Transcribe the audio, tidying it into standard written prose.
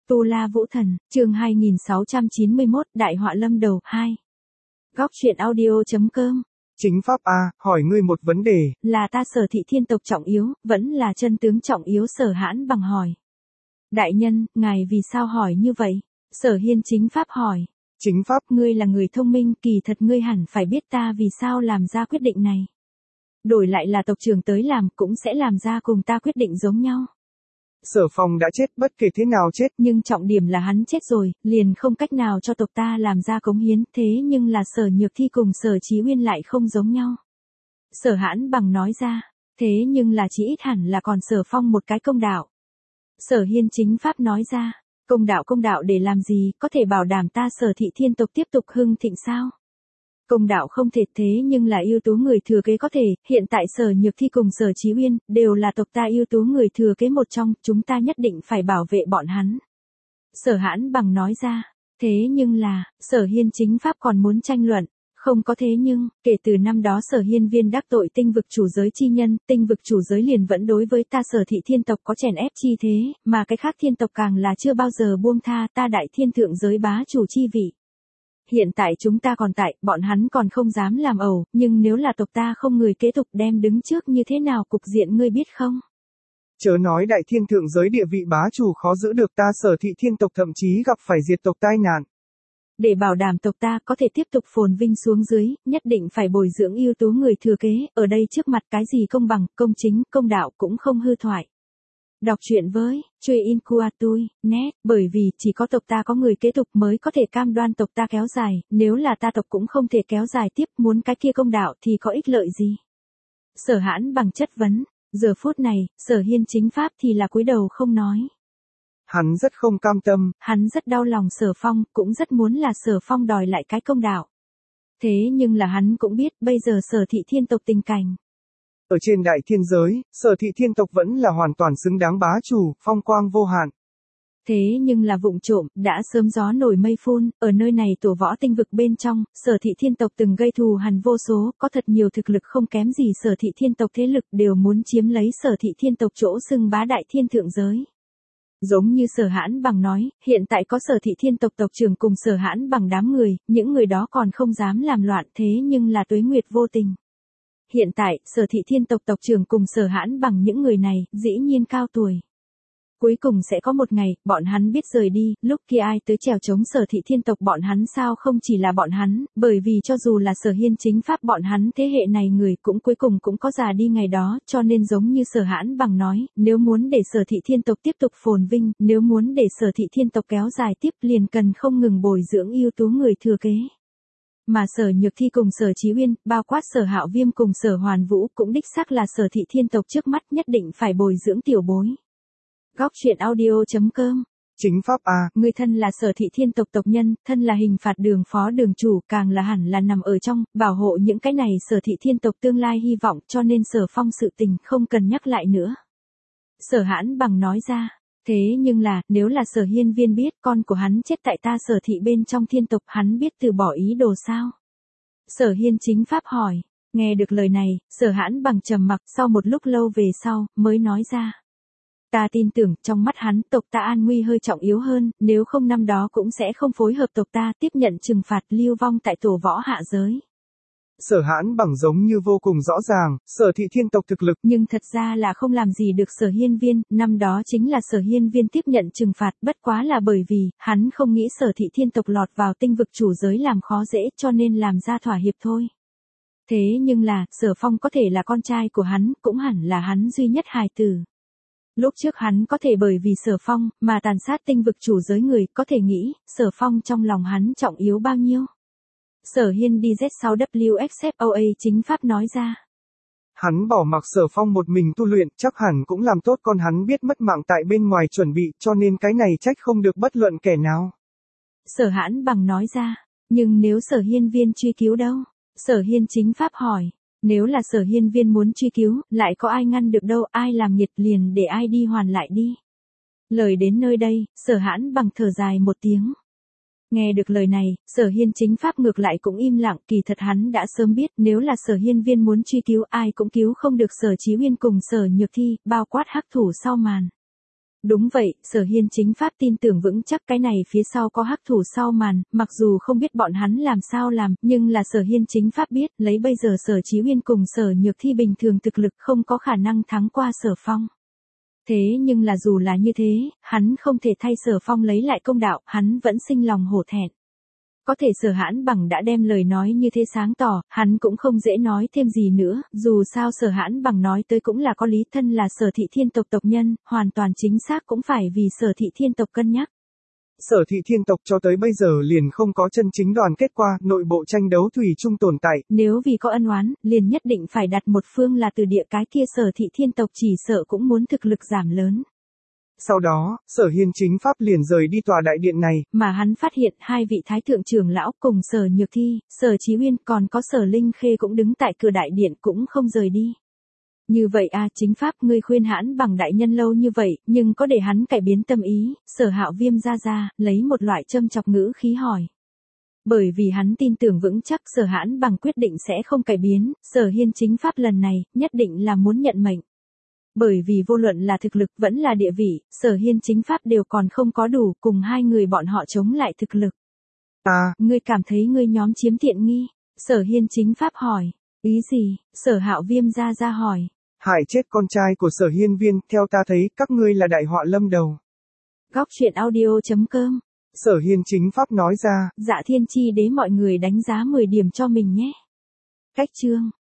Tu La Vũ Thần, chương 2691, Đại họa lâm đầu, 2. Góc truyện audio.com. Chính pháp A, hỏi ngươi một vấn đề. Là ta Sở Thị Thiên tộc trọng yếu, vẫn là chân tướng trọng yếu? Sở Hãn Bằng hỏi. Đại nhân, ngài vì sao hỏi như vậy? Sở Hiên Chính Pháp hỏi. Chính pháp, Ngươi là người thông minh, kỳ thật ngươi hẳn phải biết ta vì sao làm ra quyết định này. Đổi lại là tộc trưởng tới làm cũng sẽ làm ra cùng ta quyết định giống nhau. Sở Phong đã chết, bất kể thế nào chết. Nhưng trọng điểm là hắn chết rồi, liền không cách nào cho tộc ta làm ra cống hiến, thế nhưng là Sở Nhược Thi cùng Sở Chí Uyên lại không giống nhau. Sở Hãn Bằng nói ra, thế nhưng là chỉ ít hẳn là còn Sở Phong một cái công đạo. Sở Hiên Chính Pháp nói ra, công đạo để làm gì, có thể bảo đảm ta Sở Thị Thiên tộc tiếp tục hưng thịnh sao? Công đạo không thể, thế nhưng là ưu tú người thừa kế có thể, hiện tại Sở Nhược Thi cùng Sở Chí Uyên, đều là tộc ta ưu tú người thừa kế một trong, chúng ta nhất định phải bảo vệ bọn hắn. Sở Hãn Bằng nói ra, thế nhưng là, Sở Hiên Chính Pháp còn muốn tranh luận, không có thế nhưng, kể từ năm đó Sở Hiên Viên đắc tội tinh vực chủ giới chi nhân, tinh vực chủ giới liền vẫn đối với ta Sở Thị Thiên tộc có chèn ép chi thế, mà cái khác thiên tộc càng là chưa bao giờ buông tha ta Đại Thiên thượng giới bá chủ chi vị. Hiện tại chúng ta còn tại, bọn hắn còn không dám làm ẩu, nhưng nếu là tộc ta không người kế tục đem đứng trước như thế nào cục diện ngươi biết không? Chớ nói Đại Thiên thượng giới địa vị bá chủ khó giữ được, ta Sở Thị Thiên tộc thậm chí gặp phải diệt tộc tai nạn. Để bảo đảm tộc ta có thể tiếp tục phồn vinh xuống dưới, nhất định phải bồi dưỡng ưu tú người thừa kế, ở đây trước mặt cái gì công bằng, công chính, công đạo cũng không hư thoại. Đọc truyện với Truy Incuatui, net, bởi vì chỉ có tộc ta có người kế tục mới có thể cam đoan tộc ta kéo dài, nếu là ta tộc cũng không thể kéo dài tiếp, muốn cái kia công đạo thì có ích lợi gì? Sở Hãn Bằng chất vấn, giờ phút này, Sở Hiên Chính Pháp thì là cúi đầu không nói. Hắn rất không cam tâm. Hắn rất đau lòng Sở Phong, cũng rất muốn là Sở Phong đòi lại cái công đạo. Thế nhưng là hắn cũng biết, bây giờ Sở Thị Thiên tộc tình cảnh. Ở trên Đại Thiên giới, Sở Thị Thiên tộc vẫn là hoàn toàn xứng đáng bá chủ, phong quang vô hạn. Thế nhưng là vụng trộm, đã sớm gió nổi mây phun, ở nơi này tổ võ tinh vực bên trong, Sở Thị Thiên tộc từng gây thù hằn vô số, có thật nhiều thực lực không kém gì Sở Thị Thiên tộc thế lực đều muốn chiếm lấy Sở Thị Thiên tộc chỗ xưng bá Đại Thiên thượng giới. Giống như Sở Hãn Bằng nói, hiện tại có Sở Thị Thiên tộc tộc trưởng cùng Sở Hãn Bằng đám người, những người đó còn không dám làm loạn, thế nhưng là Tuế Nguyệt vô tình. Hiện tại, Sở Thị Thiên tộc tộc trưởng cùng Sở Hãn Bằng những người này, dĩ nhiên cao tuổi. Cuối cùng sẽ có một ngày, bọn hắn biết rời đi, lúc kia ai tới chèo chống Sở Thị Thiên tộc bọn hắn sao không chỉ là bọn hắn, bởi vì cho dù là Sở Hiên Chính Pháp bọn hắn thế hệ này người cũng cuối cùng cũng có già đi ngày đó, cho nên giống như Sở Hãn Bằng nói, nếu muốn để Sở Thị Thiên tộc tiếp tục phồn vinh, nếu muốn để Sở Thị Thiên tộc kéo dài tiếp liền cần không ngừng bồi dưỡng ưu tú người thừa kế. Mà Sở Nhược Thi cùng Sở Chí Uyên, bao quát Sở Hạo Viêm cùng Sở Hoàn Vũ cũng đích xác là Sở Thị Thiên tộc trước mắt nhất định phải bồi dưỡng tiểu bối. Góc truyện audio.com. Chính pháp A. Người thân là Sở Thị Thiên tộc tộc nhân, thân là hình phạt đường phó đường chủ, càng là hẳn là nằm ở trong, bảo hộ những cái này Sở Thị Thiên tộc tương lai hy vọng, cho nên Sở Phong sự tình không cần nhắc lại nữa. Sở Hãn Bằng nói ra, thế nhưng là, nếu là Sở Hiên Viên biết con của hắn chết tại ta Sở Thị bên trong thiên tộc, hắn biết từ bỏ ý đồ sao? Sở Hiên Chính Pháp hỏi, nghe được lời này, Sở Hãn Bằng trầm mặc, sau một lúc lâu về sau, mới nói ra. Ta tin tưởng, trong mắt hắn, tộc ta an nguy hơi trọng yếu hơn, nếu không năm đó cũng sẽ không phối hợp tộc ta tiếp nhận trừng phạt lưu vong tại tổ võ hạ giới. Sở Hãn Bằng giống như vô cùng rõ ràng, Sở Thị Thiên tộc thực lực. Nhưng thật ra là không làm gì được Sở Hiên Viên, năm đó chính là Sở Hiên Viên tiếp nhận trừng phạt, bất quá là bởi vì, hắn không nghĩ Sở Thị Thiên tộc lọt vào tinh vực chủ giới làm khó dễ cho nên làm ra thỏa hiệp thôi. Thế nhưng là, Sở Phong có thể là con trai của hắn, cũng hẳn là hắn duy nhất hài tử. Lúc trước hắn có thể bởi vì Sở Phong, mà tàn sát tinh vực chủ giới người, có thể nghĩ, Sở Phong trong lòng hắn trọng yếu bao nhiêu. Sở Hiên DZ6WXFOA Chính Pháp nói ra. Hắn bỏ mặc Sở Phong một mình tu luyện, chắc hẳn cũng làm tốt con hắn biết mất mạng tại bên ngoài chuẩn bị, cho nên cái này trách không được bất luận kẻ nào. Sở Hãn Bằng nói ra, nhưng nếu Sở Hiên Viên truy cứu đâu? Sở Hiên Chính Pháp hỏi. Nếu là Sở Hiên Viên muốn truy cứu, lại có ai ngăn được đâu, ai làm nghiệt liền để ai đi hoàn lại đi. Lời đến nơi đây, Sở Hãn Bằng thở dài một tiếng. Nghe được lời này, Sở Hiên Chính Pháp ngược lại cũng im lặng, kỳ thật hắn đã sớm biết, nếu là Sở Hiên Viên muốn truy cứu ai cũng cứu không được Sở Chí Uyên cùng Sở Nhược Thi, bao quát hắc thủ sau màn. Đúng vậy, Sở Hiên chính pháp tin tưởng vững chắc cái này phía sau có hắc thủ sau màn, mặc dù không biết bọn hắn làm sao làm, nhưng là Sở Hiên chính pháp biết, lấy bây giờ Sở Chí Uyên cùng Sở Nhược Thi bình thường thực lực không có khả năng thắng qua Sở Phong. Thế nhưng là dù là như thế, hắn không thể thay Sở Phong lấy lại công đạo, hắn vẫn sinh lòng hổ thẹn. Có thể Sở Hãn Bằng đã đem lời nói như thế sáng tỏ, hắn cũng không dễ nói thêm gì nữa, dù sao Sở Hãn Bằng nói tới cũng là có lý, thân là Sở Thị Thiên tộc tộc nhân, hoàn toàn chính xác cũng phải vì Sở Thị Thiên tộc cân nhắc. Sở Thị Thiên tộc cho tới bây giờ liền không có chân chính đoàn kết qua, nội bộ tranh đấu thủy chung tồn tại. Nếu vì có ân oán, liền nhất định phải đặt một phương là từ địa, cái kia Sở Thị Thiên tộc chỉ sợ cũng muốn thực lực giảm lớn. Sau đó, Sở Hiên chính pháp liền rời đi tòa đại điện này. Mà hắn phát hiện hai vị thái thượng trưởng lão cùng Sở Nhược Thi, Sở Chí Uyên còn có Sở Linh Khê cũng đứng tại cửa đại điện cũng không rời đi. Như vậy chính pháp ngươi khuyên Hãn Bằng đại nhân lâu như vậy, nhưng có để hắn cải biến tâm ý, Sở Hạo Viêm ra, lấy một loại châm chọc ngữ khí hỏi. Bởi vì hắn tin tưởng vững chắc Sở Hãn Bằng quyết định sẽ không cải biến, Sở Hiên chính pháp lần này, nhất định là muốn nhận mệnh. Bởi vì vô luận là thực lực vẫn là địa vị, Sở Hiên chính pháp đều còn không có đủ, cùng hai người bọn họ chống lại thực lực. Ngươi cảm thấy ngươi nhóm chiếm tiện nghi? Sở Hiên chính pháp hỏi. Ý gì? Sở Hạo Viêm ra hỏi. Hại chết con trai của Sở Hiên Viên, theo ta thấy, các ngươi là đại họa lâm đầu. Góc truyện audio.com. Sở Hiên chính pháp nói ra. Dạ Thiên Chi Đế mọi người đánh giá 10 điểm cho mình nhé. Cách chương.